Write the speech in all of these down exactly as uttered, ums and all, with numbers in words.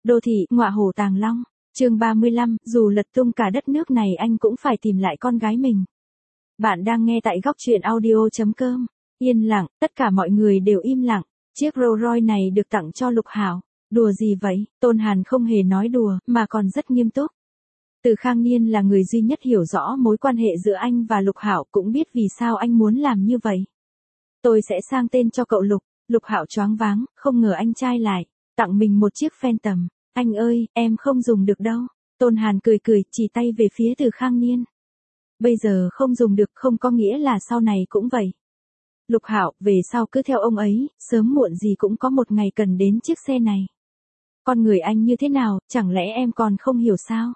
Đô thị, ngọa hổ tàng long, chương ba mươi lăm, dù lật tung cả đất nước này anh cũng phải tìm lại con gái mình. Bạn đang nghe tại góc truyện audio chấm com. Yên lặng, tất cả mọi người đều im lặng. Chiếc Rolls Royce này được tặng cho Lục Hảo. Đùa gì vậy? Tôn Hàn không hề nói đùa, mà còn rất nghiêm túc. Từ Khang Niên là người duy nhất hiểu rõ mối quan hệ giữa anh và Lục Hảo, cũng biết vì sao anh muốn làm như vậy. Tôi sẽ sang tên cho cậu Lục. Lục Hảo choáng váng, không ngờ anh trai lại tặng mình một chiếc Phantom. Anh ơi, em không dùng được đâu. Tôn Hàn cười cười, chỉ tay về phía Từ Khang Niên. Bây giờ không dùng được không có nghĩa là sau này cũng vậy. Lục Hảo, về sau cứ theo ông ấy, sớm muộn gì cũng có một ngày cần đến chiếc xe này. Con người anh như thế nào, chẳng lẽ em còn không hiểu sao?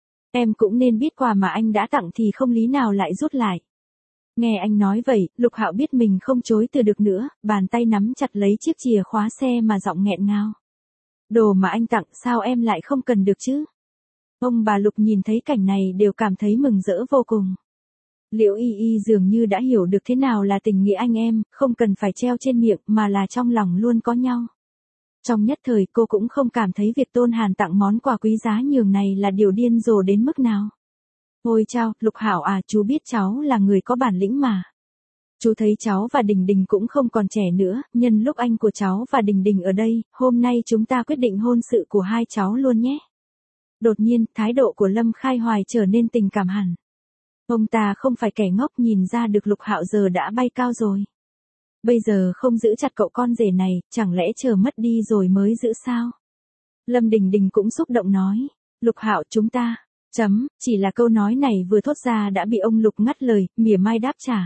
Em cũng nên biết quà mà anh đã tặng thì không lý nào lại rút lại. Nghe anh nói vậy, Lục Hạo biết mình không chối từ được nữa, bàn tay nắm chặt lấy chiếc chìa khóa xe mà giọng nghẹn ngào. Đồ mà anh tặng sao em lại không cần được chứ? Ông bà Lục nhìn thấy cảnh này đều cảm thấy mừng rỡ vô cùng. Liễu Y Y dường như đã hiểu được thế nào là tình nghĩa anh em, không cần phải treo trên miệng mà là trong lòng luôn có nhau. Trong nhất thời cô cũng không cảm thấy việc Tôn Hàn tặng món quà quý giá nhường này là điều điên rồ đến mức nào. Ôi chao, Lục Hảo à, chú biết cháu là người có bản lĩnh mà. Chú thấy cháu và Đình Đình cũng không còn trẻ nữa, nhân lúc anh của cháu và Đình Đình ở đây, hôm nay chúng ta quyết định hôn sự của hai cháu luôn nhé. Đột nhiên, thái độ của Lâm Khai Hoài trở nên tình cảm hẳn. Ông ta không phải kẻ ngốc, nhìn ra được Lục Hạo giờ đã bay cao rồi. Bây giờ không giữ chặt cậu con rể này, chẳng lẽ chờ mất đi rồi mới giữ sao? Lâm Đình Đình cũng xúc động nói. Lục Hạo, chúng ta, chấm, chỉ là câu nói này vừa thốt ra đã bị ông Lục ngắt lời, mỉa mai đáp trả.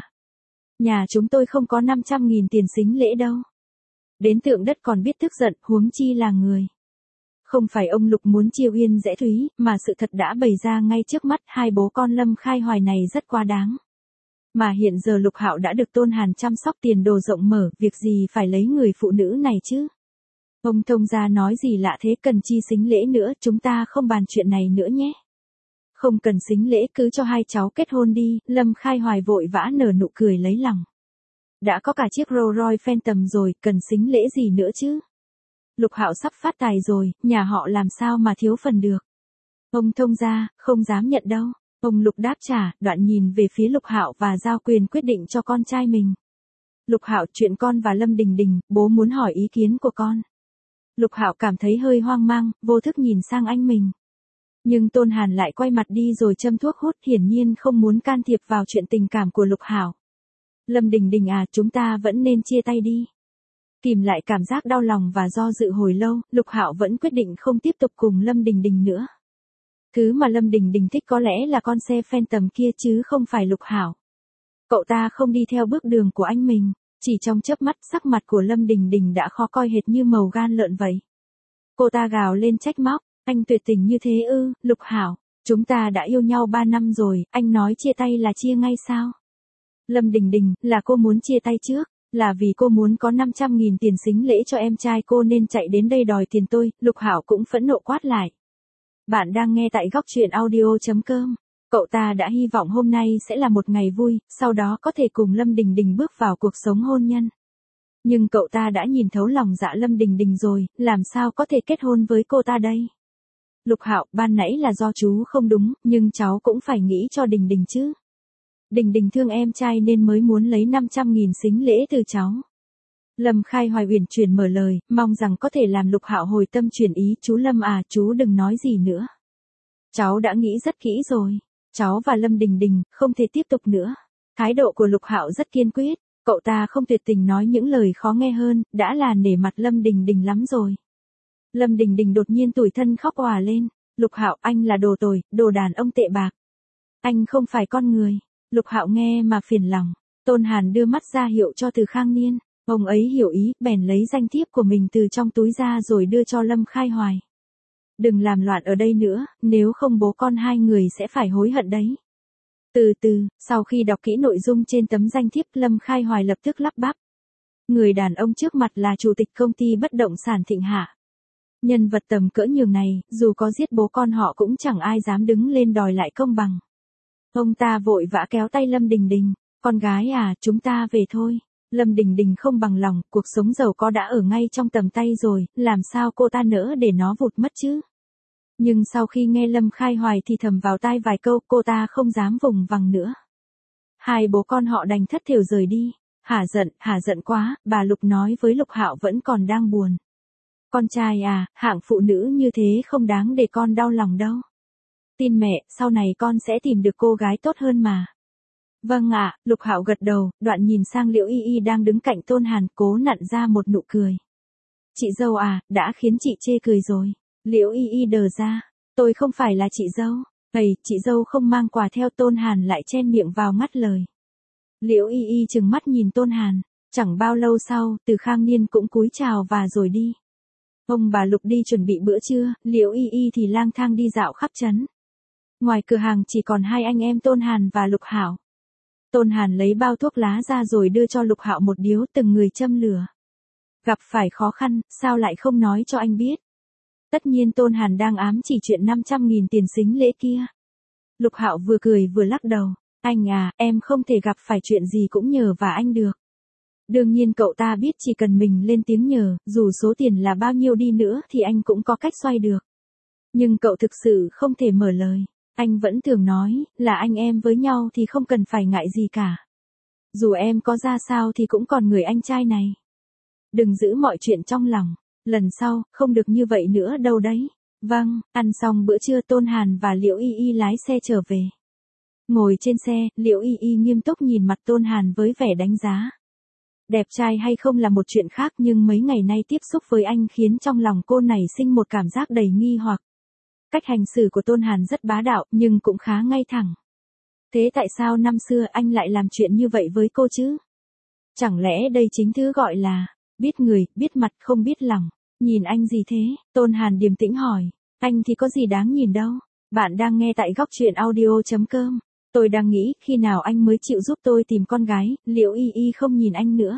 Nhà chúng tôi không có năm trăm nghìn tiền sính lễ đâu. Đến tượng đất còn biết tức giận, huống chi là người. Không phải ông Lục muốn chiêu Yên Dễ Thúy, mà sự thật đã bày ra ngay trước mắt, hai bố con Lâm Khai Hoài này rất quá đáng. Mà hiện giờ Lục Hạo đã được Tôn Hàn chăm sóc tiền đồ rộng mở, việc gì phải lấy người phụ nữ này chứ? Ông thông gia nói gì lạ thế, cần chi sính lễ nữa, chúng ta không bàn chuyện này nữa nhé. Không cần sính lễ, cứ cho hai cháu kết hôn đi. Lâm Khai Hoài vội vã nở nụ cười lấy lòng. Đã có cả chiếc Rolls Royce Phantom rồi, cần sính lễ gì nữa chứ? Lục Hạo sắp phát tài rồi, nhà họ làm sao mà thiếu phần được. Ông thông gia, không dám nhận đâu. Ông Lục đáp trả, đoạn nhìn về phía Lục Hạo và giao quyền quyết định cho con trai mình. Lục Hạo, chuyện con và Lâm Đình Đình, bố muốn hỏi ý kiến của con. Lục Hạo cảm thấy hơi hoang mang, vô thức nhìn sang anh mình. Nhưng Tôn Hàn lại quay mặt đi rồi châm thuốc hút, hiển nhiên không muốn can thiệp vào chuyện tình cảm của Lục Hạo. Lâm Đình Đình à, chúng ta vẫn nên chia tay đi. Kìm lại cảm giác đau lòng và do dự hồi lâu, Lục Hạo vẫn quyết định không tiếp tục cùng Lâm Đình Đình nữa. Thứ mà Lâm Đình Đình thích có lẽ là con xe Phantom kia chứ không phải Lục Hạo. Cậu ta không đi theo bước đường của anh mình, chỉ trong chớp mắt sắc mặt của Lâm Đình Đình đã khó coi hệt như màu gan lợn vậy. Cô ta gào lên trách móc, anh tuyệt tình như thế ư? Lục Hạo, chúng ta đã yêu nhau ba năm rồi, anh nói chia tay là chia ngay sao? Lâm Đình Đình, là cô muốn chia tay trước, là vì cô muốn có năm trăm nghìn tiền sính lễ cho em trai cô nên chạy đến đây đòi tiền tôi. Lục Hạo cũng phẫn nộ quát lại. Bạn đang nghe tại góc truyện audio chấm com. Cậu ta đã hy vọng hôm nay sẽ là một ngày vui, sau đó có thể cùng Lâm Đình Đình bước vào cuộc sống hôn nhân. Nhưng cậu ta đã nhìn thấu lòng dạ Lâm Đình Đình rồi, làm sao có thể kết hôn với cô ta đây? Lục Hạo, ban nãy là do chú không đúng, nhưng cháu cũng phải nghĩ cho Đình Đình chứ. Đình Đình thương em trai nên mới muốn lấy năm trăm nghìn sính lễ từ cháu. Lâm Khai Hoài uyển chuyển mở lời, mong rằng có thể làm Lục Hạo hồi tâm chuyển ý. Chú Lâm à, chú đừng nói gì nữa. Cháu đã nghĩ rất kỹ rồi. Cháu và Lâm Đình Đình không thể tiếp tục nữa. Thái độ của Lục Hạo rất kiên quyết. Cậu ta không tuyệt tình nói những lời khó nghe hơn, đã là nể mặt Lâm Đình Đình lắm rồi. Lâm Đình Đình đột nhiên tủi thân khóc òa lên. Lục Hạo, anh là đồ tồi, đồ đàn ông tệ bạc. Anh không phải con người. Lục Hạo nghe mà phiền lòng. Tôn Hàn đưa mắt ra hiệu cho Từ Khang Niên. Ông ấy hiểu ý, bèn lấy danh thiếp của mình từ trong túi ra rồi đưa cho Lâm Khai Hoài. Đừng làm loạn ở đây nữa, nếu không bố con hai người sẽ phải hối hận đấy. Từ từ, sau khi đọc kỹ nội dung trên tấm danh thiếp, Lâm Khai Hoài lập tức lắp bắp. Người đàn ông trước mặt là chủ tịch công ty bất động sản Thịnh Hạ. Nhân vật tầm cỡ nhường này, dù có giết bố con họ cũng chẳng ai dám đứng lên đòi lại công bằng. Ông ta vội vã kéo tay Lâm Đình Đình. Con gái à, chúng ta về thôi. Lâm Đình Đình không bằng lòng, cuộc sống giàu có đã ở ngay trong tầm tay rồi, làm sao cô ta nỡ để nó vụt mất chứ? Nhưng sau khi nghe Lâm Khai Hoài thì thầm vào tai vài câu, cô ta không dám vùng vằng nữa. Hai bố con họ đành thất thểu rời đi. Hả giận, hả giận quá, bà Lục nói với Lục Hạo vẫn còn đang buồn. Con trai à, hạng phụ nữ như thế không đáng để con đau lòng đâu. Tin mẹ, sau này con sẽ tìm được cô gái tốt hơn mà. Vâng ạ, Lục Hạo gật đầu, đoạn nhìn sang Liễu Y Y đang đứng cạnh Tôn Hàn, cố nặn ra một nụ cười. Chị dâu à, đã khiến chị chê cười rồi. Liễu Y Y đờ ra, tôi không phải là chị dâu. Ây, chị dâu không mang quà theo. Tôn Hàn lại chen miệng vào ngắt lời. Liễu Y Y trừng mắt nhìn Tôn Hàn, chẳng bao lâu sau, Từ Khang Niên cũng cúi chào và rồi đi. Ông bà Lục đi chuẩn bị bữa trưa, Liễu Y Y thì lang thang đi dạo khắp trấn. Ngoài cửa hàng chỉ còn hai anh em Tôn Hàn và Lục Hạo. Tôn Hàn lấy bao thuốc lá ra rồi đưa cho Lục Hạo một điếu, từng người châm lửa. Gặp phải khó khăn, sao lại không nói cho anh biết? Tất nhiên Tôn Hàn đang ám chỉ chuyện năm trăm nghìn tiền sính lễ kia. Lục Hạo vừa cười vừa lắc đầu. Anh à, em không thể gặp phải chuyện gì cũng nhờ và anh được. Đương nhiên cậu ta biết chỉ cần mình lên tiếng nhờ, dù số tiền là bao nhiêu đi nữa thì anh cũng có cách xoay được. Nhưng cậu thực sự không thể mở lời. Anh vẫn thường nói, là anh em với nhau thì không cần phải ngại gì cả. Dù em có ra sao thì cũng còn người anh trai này. Đừng giữ mọi chuyện trong lòng. Lần sau, không được như vậy nữa đâu đấy. Vâng, ăn xong bữa trưa Tôn Hàn và Liễu Y Y lái xe trở về. Ngồi trên xe, Liễu Y Y nghiêm túc nhìn mặt Tôn Hàn với vẻ đánh giá. Đẹp trai hay không là một chuyện khác, nhưng mấy ngày nay tiếp xúc với anh khiến trong lòng cô này sinh một cảm giác đầy nghi hoặc. Cách hành xử của Tôn Hàn rất bá đạo, nhưng cũng khá ngay thẳng. Thế tại sao năm xưa anh lại làm chuyện như vậy với cô chứ? Chẳng lẽ đây chính thứ gọi là biết người, biết mặt không biết lòng? Nhìn anh gì thế? Tôn Hàn điềm tĩnh hỏi. Anh thì có gì đáng nhìn đâu. Bạn đang nghe tại góc truyện audio chấm com. Tôi đang nghĩ khi nào anh mới chịu giúp tôi tìm con gái. Liễu Y Y không nhìn anh nữa.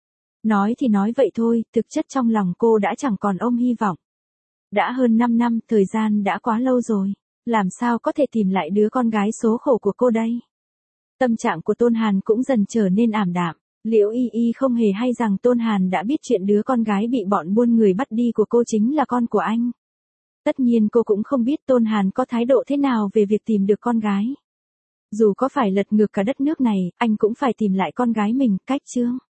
Nói thì nói vậy thôi, thực chất trong lòng cô đã chẳng còn ôm hy vọng. Đã hơn năm năm, thời gian đã quá lâu rồi. Làm sao có thể tìm lại đứa con gái số khổ của cô đây? Tâm trạng của Tôn Hàn cũng dần trở nên ảm đạm. Liễu Y Y không hề hay rằng Tôn Hàn đã biết chuyện đứa con gái bị bọn buôn người bắt đi của cô chính là con của anh. Tất nhiên cô cũng không biết Tôn Hàn có thái độ thế nào về việc tìm được con gái. Dù có phải lật ngược cả đất nước này, anh cũng phải tìm lại con gái mình. Cách chương